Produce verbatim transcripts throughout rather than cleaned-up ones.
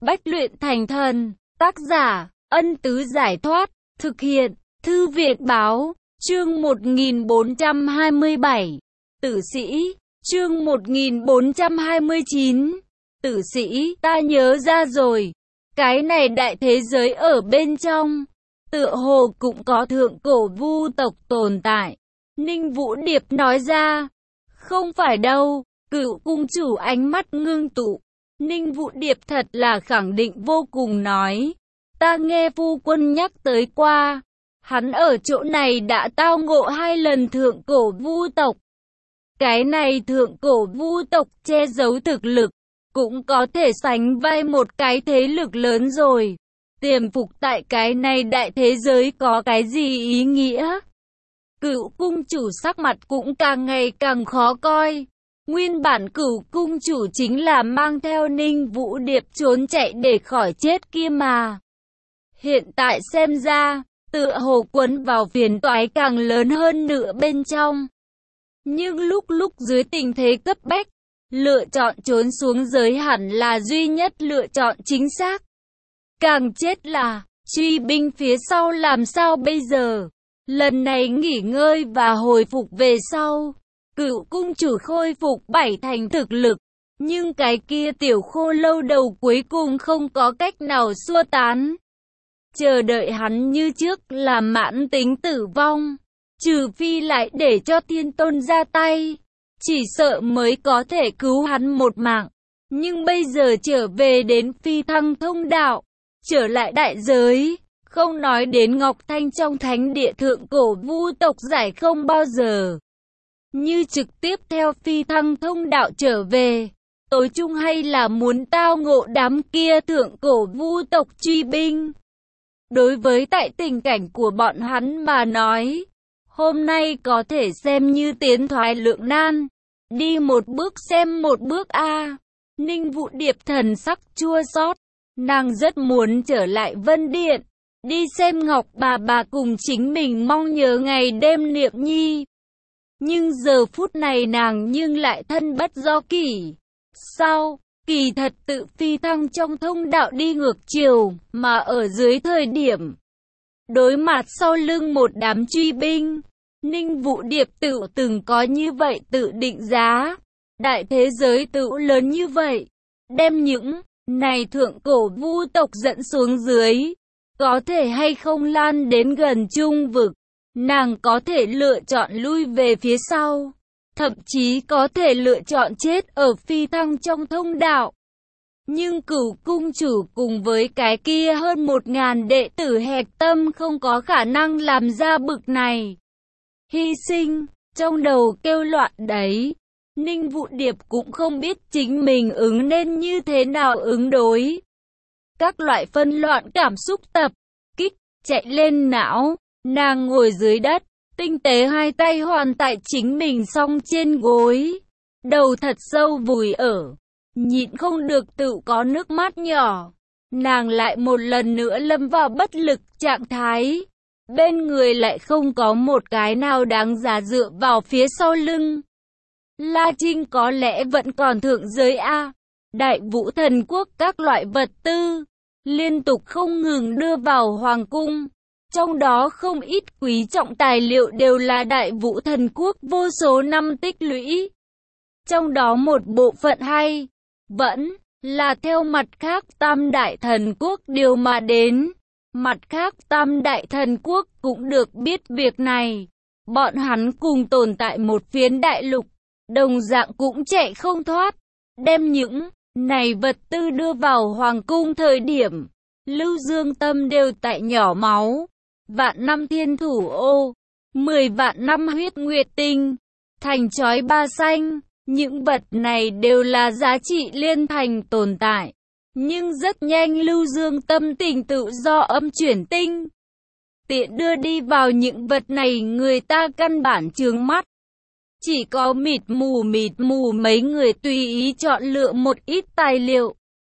Bách luyện thành thần, tác giả, Ân Tứ Giải Thoát, thực hiện, Thư viện Báo, chương một nghìn bốn trăm hai mươi bảy, Tử Sĩ, chương một nghìn bốn trăm hai mươi chín, Tử Sĩ, ta nhớ ra rồi, cái này đại thế giới ở bên trong, tựa hồ cũng có thượng cổ vu tộc tồn tại. Ninh Vũ Điệp nói ra, không phải đâu, Cửu cung chủ ánh mắt ngưng tụ. Ninh Vũ Điệp thật là khẳng định vô cùng nói, ta nghe phu quân nhắc tới qua, hắn ở chỗ này đã tao ngộ hai lần thượng cổ vu tộc. Cái này thượng cổ vu tộc che giấu thực lực, cũng có thể sánh vai một cái thế lực lớn rồi. Tiềm phục tại cái này đại thế giới có cái gì ý nghĩa? Cửu cung chủ sắc mặt cũng càng ngày càng khó coi. Nguyên bản Cửu cung chủ chính là mang theo Ninh Vũ Điệp trốn chạy để khỏi chết kia mà. Hiện tại xem ra, tựa hồ quấn vào phiền toái càng lớn hơn nữa bên trong. Nhưng lúc lúc dưới tình thế cấp bách, lựa chọn trốn xuống giới hẳn là duy nhất lựa chọn chính xác. Càng chết là, truy binh phía sau làm sao bây giờ? Lần này nghỉ ngơi và hồi phục về sau, Cửu cung chủ khôi phục bảy thành thực lực, nhưng cái kia tiểu khô lâu đầu cuối cùng không có cách nào xua tán. Chờ đợi hắn như trước là mãn tính tử vong, trừ phi lại để cho Thiên Tôn ra tay, chỉ sợ mới có thể cứu hắn một mạng. Nhưng bây giờ trở về đến phi thăng thông đạo, trở lại đại giới, không nói đến Ngọc Thanh trong thánh địa thượng cổ vu tộc giải không bao giờ. Như trực tiếp theo phi thăng thông đạo trở về, tối chung hay là muốn tao ngộ đám kia thượng cổ vu tộc truy binh. Đối với tại tình cảnh của bọn hắn mà nói, hôm nay có thể xem như tiến thoái lưỡng nan, đi một bước xem một bước a. Ninh Vũ Điệp thần sắc chua xót, nàng rất muốn trở lại Vân Điện, đi xem Ngọc bà bà cùng chính mình mong nhớ ngày đêm niệm nhi. Nhưng giờ phút này nàng nhưng lại thân bất do kỷ. Sao? Kỳ thật tự phi thăng trong thông đạo đi ngược chiều, mà ở dưới thời điểm đối mặt sau lưng một đám truy binh, Ninh Vũ Điệp tự từng có như vậy tự định giá. Đại thế giới tự lớn như vậy, đem những này thượng cổ vu tộc dẫn xuống dưới, có thể hay không lan đến gần Trung vực. Nàng có thể lựa chọn lui về phía sau, thậm chí có thể lựa chọn chết ở phi thăng trong thông đạo. Nhưng Cửu cung chủ cùng với cái kia hơn một ngàn đệ tử hẹp tâm không có khả năng làm ra bực này hy sinh, trong đầu kêu loạn đấy. Ninh Vũ Điệp cũng không biết chính mình ứng nên như thế nào ứng đối. Các loại phân loạn cảm xúc tập kích chạy lên não. Nàng ngồi dưới đất, tinh tế hai tay hoàn tại chính mình song trên gối, đầu thật sâu vùi ở, nhịn không được tự có nước mắt nhỏ. Nàng lại một lần nữa lâm vào bất lực trạng thái, bên người lại không có một cái nào đáng giá dựa vào phía sau lưng. La Trinh có lẽ vẫn còn thượng giới a. Đại Vũ Thần Quốc các loại vật tư liên tục không ngừng đưa vào hoàng cung. Trong đó không ít quý trọng tài liệu đều là Đại Vũ Thần Quốc vô số năm tích lũy. Trong đó một bộ phận hay, vẫn là theo mặt khác Tam Đại Thần Quốc điều mà đến. Mặt khác Tam Đại Thần Quốc cũng được biết việc này. Bọn hắn cùng tồn tại một phiến đại lục, đồng dạng cũng chạy không thoát. Đem những này vật tư đưa vào hoàng cung thời điểm, Lưu Dương Tâm đều tại nhỏ máu. Vạn năm thiên thủ ô, mười vạn năm huyết nguyệt tinh, thành chói ba xanh, những vật này đều là giá trị liên thành tồn tại. Nhưng rất nhanh Lưu Dương Tâm tình tự do âm chuyển tinh. Tiện đưa đi vào những vật này người ta căn bản chướng mắt. Chỉ có mịt mù mịt mù mấy người tùy ý chọn lựa một ít tài liệu.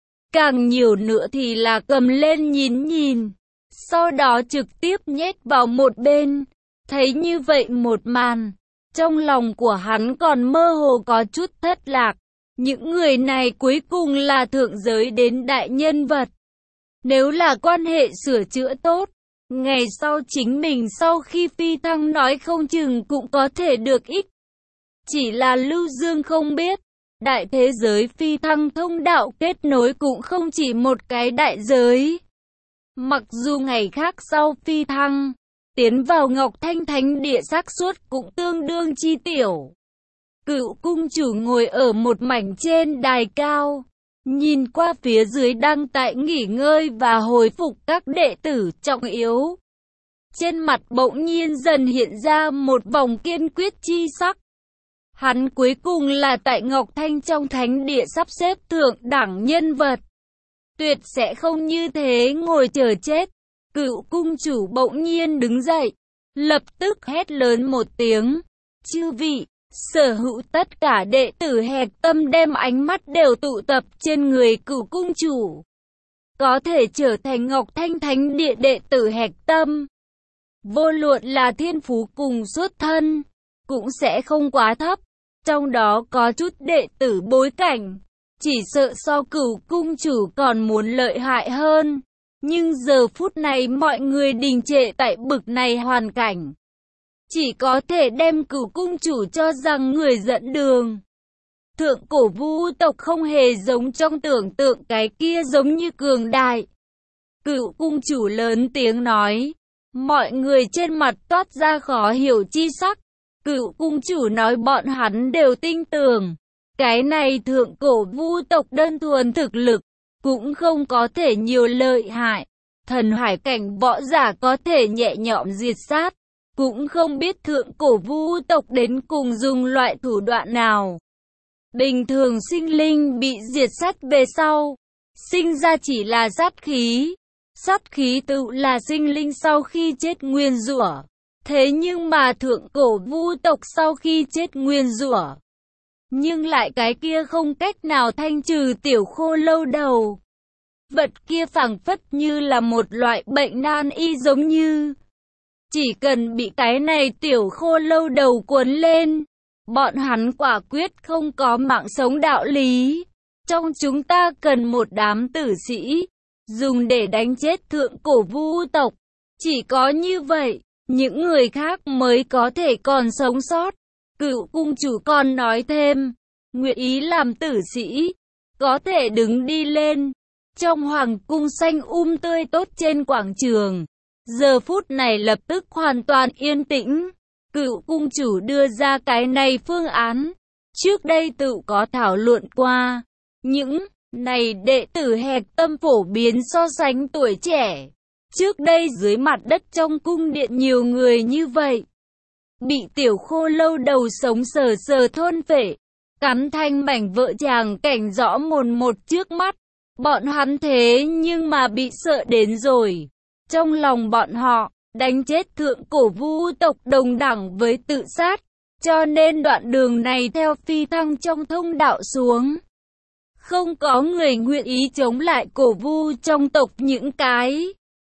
Càng nhiều nữa thì là cầm lên nhìn nhìn. Sau đó trực tiếp nhét vào một bên. Thấy như vậy một màn, trong lòng của hắn còn mơ hồ có chút thất lạc. Những người này cuối cùng là thượng giới đến đại nhân vật. Nếu là quan hệ sửa chữa tốt, ngày sau chính mình sau khi phi thăng nói không chừng cũng có thể được ích. Chỉ là Lưu Dương không biết, đại thế giới phi thăng thông đạo kết nối cũng không chỉ một cái đại giới. Mặc dù ngày khác sau phi thăng, tiến vào Ngọc Thanh Thánh Địa xác suất cũng tương đương chi tiểu. Cựu cung chủ ngồi ở một mảnh trên đài cao, nhìn qua phía dưới đang tại nghỉ ngơi và hồi phục các đệ tử trọng yếu. Trên mặt bỗng nhiên dần hiện ra một vòng kiên quyết chi sắc. Hắn cuối cùng là tại Ngọc Thanh trong thánh địa sắp xếp thượng đẳng nhân vật. Tuyệt sẽ không như thế ngồi chờ chết. Cựu cung chủ bỗng nhiên đứng dậy, lập tức hét lớn một tiếng. Chư vị, sở hữu tất cả đệ tử Hạch Tâm đem ánh mắt đều tụ tập trên người cựu cung chủ. Có thể trở thành Ngọc Thanh Thánh Địa đệ tử Hạch Tâm. Vô luận là thiên phú cùng xuất thân, cũng sẽ không quá thấp. Trong đó có chút đệ tử bối cảnh, chỉ sợ so cửu cung chủ còn muốn lợi hại hơn. Nhưng giờ phút này mọi người đình trệ tại bực này hoàn cảnh. Chỉ có thể đem cửu cung chủ cho rằng người dẫn đường. Thượng cổ vu tộc không hề giống trong tưởng tượng cái kia giống như cường đại. Cửu cung chủ lớn tiếng nói. Mọi người trên mặt toát ra khó hiểu chi sắc. Cựu cung chủ nói bọn hắn đều tin tưởng. Cái này thượng cổ vu tộc đơn thuần thực lực, cũng không có thể nhiều lợi hại. Thần hải cảnh võ giả có thể nhẹ nhõm diệt sát, cũng không biết thượng cổ vu tộc đến cùng dùng loại thủ đoạn nào. Bình thường sinh linh bị diệt sát về sau, sinh ra chỉ là sát khí. Sát khí tự là sinh linh sau khi chết nguyên rủa. Thế nhưng mà thượng cổ vu tộc sau khi chết nguyên rủa, nhưng lại cái kia không cách nào thanh trừ tiểu khô lâu đầu. Vật kia phảng phất như là một loại bệnh nan y giống như. Chỉ cần bị cái này tiểu khô lâu đầu cuốn lên, bọn hắn quả quyết không có mạng sống đạo lý. Trong chúng ta cần một đám tử sĩ, dùng để đánh chết thượng cổ vu tộc. Chỉ có như vậy, những người khác mới có thể còn sống sót. Cựu cung chủ còn nói thêm, nguyện ý làm tử sĩ, có thể đứng đi lên. Trong hoàng cung xanh um tươi tốt trên quảng trường, giờ phút này lập tức hoàn toàn yên tĩnh. Cựu cung chủ đưa ra cái này phương án, trước đây tự có thảo luận qua. Những này đệ tử Hạch Tâm phổ biến so sánh tuổi trẻ. Trước đây dưới mặt đất trong cung điện nhiều người như vậy, bị tiểu khô lâu đầu sống sờ sờ thôn phệ, cắn thành mảnh vỡ tràng cảnh rõ mồn một trước mắt. Bọn hắn thế nhưng mà bị sợ đến rồi. Trong lòng bọn họ, đánh chết thượng cổ vu tộc đồng đẳng với tự sát. Cho nên đoạn đường này theo phi thăng trong thông đạo xuống. Không có người nguyện ý chống lại cổ vu trong tộc những cái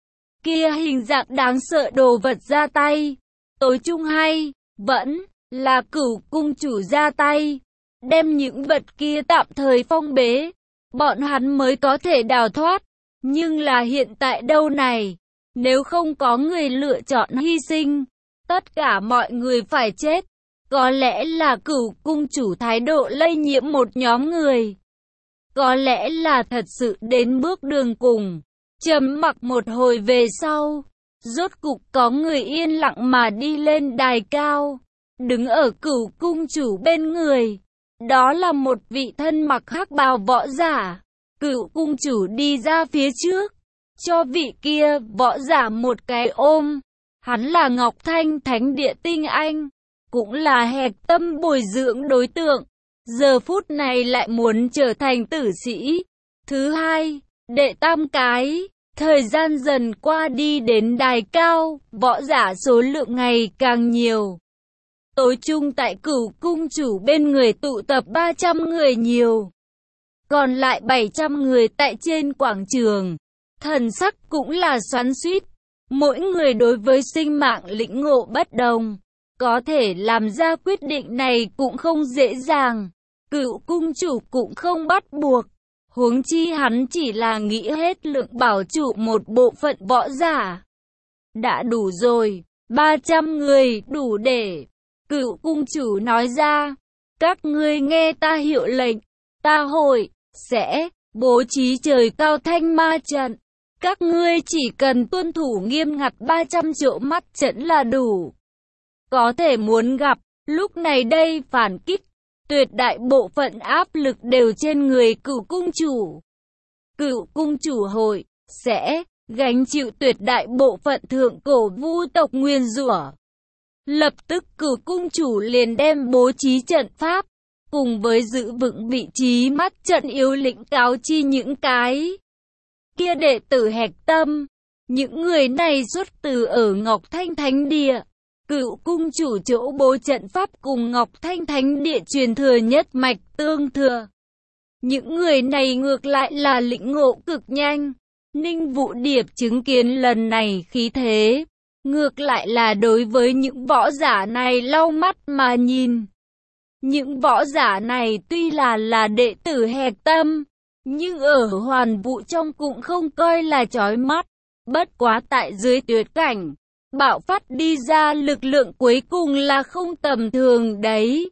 kia hình dạng đáng sợ đồ vật ra tay. Tối chung hay, vẫn là cửu cung chủ ra tay. Đem những vật kia tạm thời phong bế, bọn hắn mới có thể đào thoát. Nhưng là hiện tại đâu này, nếu không có người lựa chọn hy sinh, tất cả mọi người phải chết. Có lẽ là cửu cung chủ thái độ lây nhiễm một nhóm người. Có lẽ là thật sự đến bước đường cùng. Trầm mặc một hồi về sau, rốt cục có người yên lặng mà đi lên đài cao, đứng ở cửu cung chủ bên người. Đó là một vị thân mặc hắc bào võ giả. Cửu cung chủ đi ra phía trước, cho vị kia võ giả một cái ôm. Hắn là Ngọc Thanh Thánh Địa tinh anh, cũng là Hạch Tâm bồi dưỡng đối tượng. Giờ phút này lại muốn trở thành tử sĩ. Thứ hai, đệ tam cái. Thời gian dần qua đi đến đài cao, võ giả số lượng ngày càng nhiều. Tối chung tại cửu cung chủ bên người tụ tập ba trăm người nhiều. Còn lại bảy trăm người tại trên quảng trường. Thần sắc cũng là xoắn xuýt. Mỗi người đối với sinh mạng lĩnh ngộ bất đồng. Có thể làm ra quyết định này cũng không dễ dàng. Cựu cung chủ cũng không bắt buộc. Huống chi hắn chỉ là nghĩ hết lượng bảo trụ một bộ phận võ giả. Đã đủ rồi, ba trăm người đủ để. Cựu cung chủ nói ra, các ngươi nghe ta hiệu lệnh, ta hội, sẽ, bố trí trời cao thanh ma trận. Các ngươi chỉ cần tuân thủ nghiêm ngặt ba trăm chỗ mắt trận là đủ. Có thể muốn gặp, lúc này đây phản kích, tuyệt đại bộ phận áp lực đều trên người cựu cung chủ. Cựu cung chủ hội, sẽ, gánh chịu tuyệt đại bộ phận thượng cổ vu tộc nguyền rủa. Lập tức cửu cung chủ liền đem bố trí trận pháp, cùng với giữ vững vị trí mắt trận yếu lĩnh cáo chi những cái kia đệ tử hạch tâm. Những người này xuất từ ở Ngọc Thanh Thánh Địa. Cửu cung chủ chỗ bố trận pháp cùng Ngọc Thanh Thánh Địa truyền thừa nhất mạch tương thừa. Những người này ngược lại là lĩnh ngộ cực nhanh. Ninh Vũ Điệp chứng kiến lần này khí thế, ngược lại là đối với những võ giả này lau mắt mà nhìn. Những võ giả này tuy là là đệ tử hạch tâm, nhưng ở hoàn vũ trong cũng không coi là chói mắt. Bất quá tại dưới tuyệt cảnh, bạo phát đi ra lực lượng cuối cùng là không tầm thường đấy.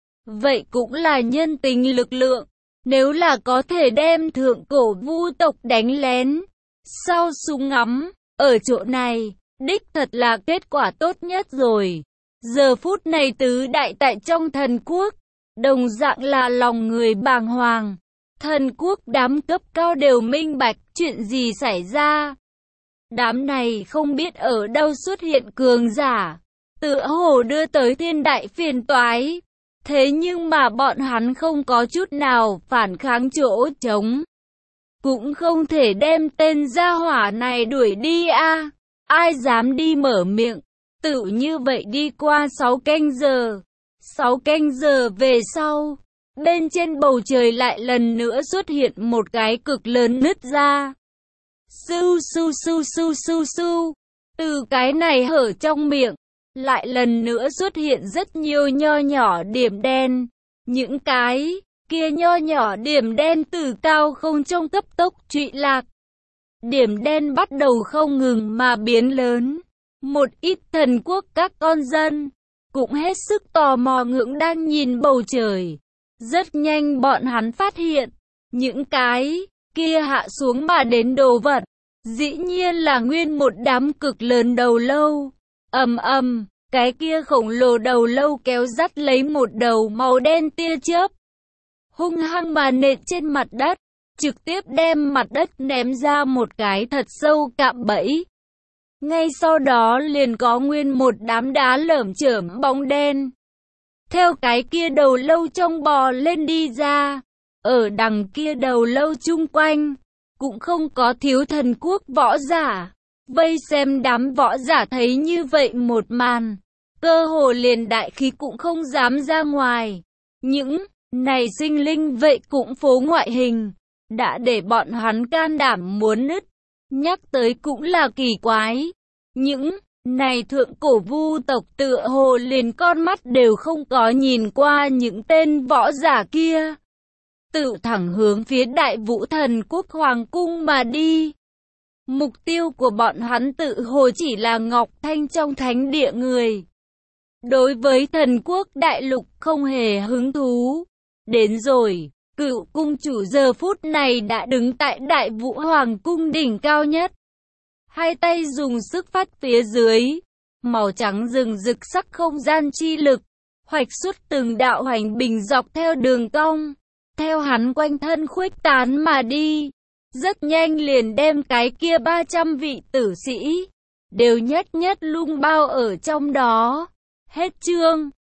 Vậy cũng là nhân tình lực lượng, nếu là có thể đem thượng cổ vu tộc đánh lén, sau súng ngắm, ở chỗ này, đích thật là kết quả tốt nhất rồi. Giờ phút này tứ đại tại trong thần quốc, đồng dạng là lòng người bàng hoàng. Thần quốc đám cấp cao đều minh bạch chuyện gì xảy ra. Đám này không biết ở đâu xuất hiện cường giả, tựa hồ đưa tới thiên đại phiền toái. Thế nhưng mà bọn hắn không có chút nào phản kháng chỗ trống. Cũng không thể đem tên gia hỏa này đuổi đi a à. Ai dám đi mở miệng. Tự như vậy đi qua sáu canh giờ. sáu canh giờ về sau, bên trên bầu trời lại lần nữa xuất hiện một cái cực lớn nứt ra. Su su su su su su. Từ cái này hở trong miệng, lại lần nữa xuất hiện rất nhiều nho nhỏ điểm đen. Những cái kia nho nhỏ điểm đen từ cao không trong cấp tốc trụy lạc. Điểm đen bắt đầu không ngừng mà biến lớn. Một ít thần quốc các con dân cũng hết sức tò mò ngưỡng đang nhìn bầu trời. Rất nhanh bọn hắn phát hiện, những cái kia hạ xuống mà đến đồ vật, dĩ nhiên là nguyên một đám cực lớn đầu lâu. Ầm ầm, cái kia khổng lồ đầu lâu kéo dắt lấy một đầu màu đen tia chớp, hung hăng mà nện trên mặt đất, trực tiếp đem mặt đất ném ra một cái thật sâu cạm bẫy. Ngay sau đó liền có nguyên một đám đá lởm chởm bóng đen, theo cái kia đầu lâu trong bò lên đi ra. Ở đằng kia đầu lâu chung quanh, cũng không có thiếu thần quốc võ giả. Vây xem đám võ giả thấy như vậy một màn, cơ hồ liền đại khí cũng không dám ra ngoài. Những này sinh linh vậy cũng phố ngoại hình, đã để bọn hắn can đảm muốn nứt. Nhắc tới cũng là kỳ quái. Những này thượng cổ vu tộc tựa hồ liền con mắt đều không có nhìn qua những tên võ giả kia, tự thẳng hướng phía Đại Vũ Thần Quốc Hoàng Cung mà đi. Mục tiêu của bọn hắn tự hồ chỉ là Ngọc Thanh trong thánh địa người. Đối với thần quốc đại lục không hề hứng thú. Đến rồi, cựu cung chủ giờ phút này đã đứng tại Đại Vũ Hoàng Cung đỉnh cao nhất. Hai tay dùng sức phát phía dưới, màu trắng rừng rực sắc không gian chi lực, hoạch xuất từng đạo hành bình dọc theo đường cong, theo hắn quanh thân khuếch tán mà đi. Rất nhanh liền đem cái kia ba trăm vị tử sĩ đều nhất nhất lung bao ở trong đó. Hết chương.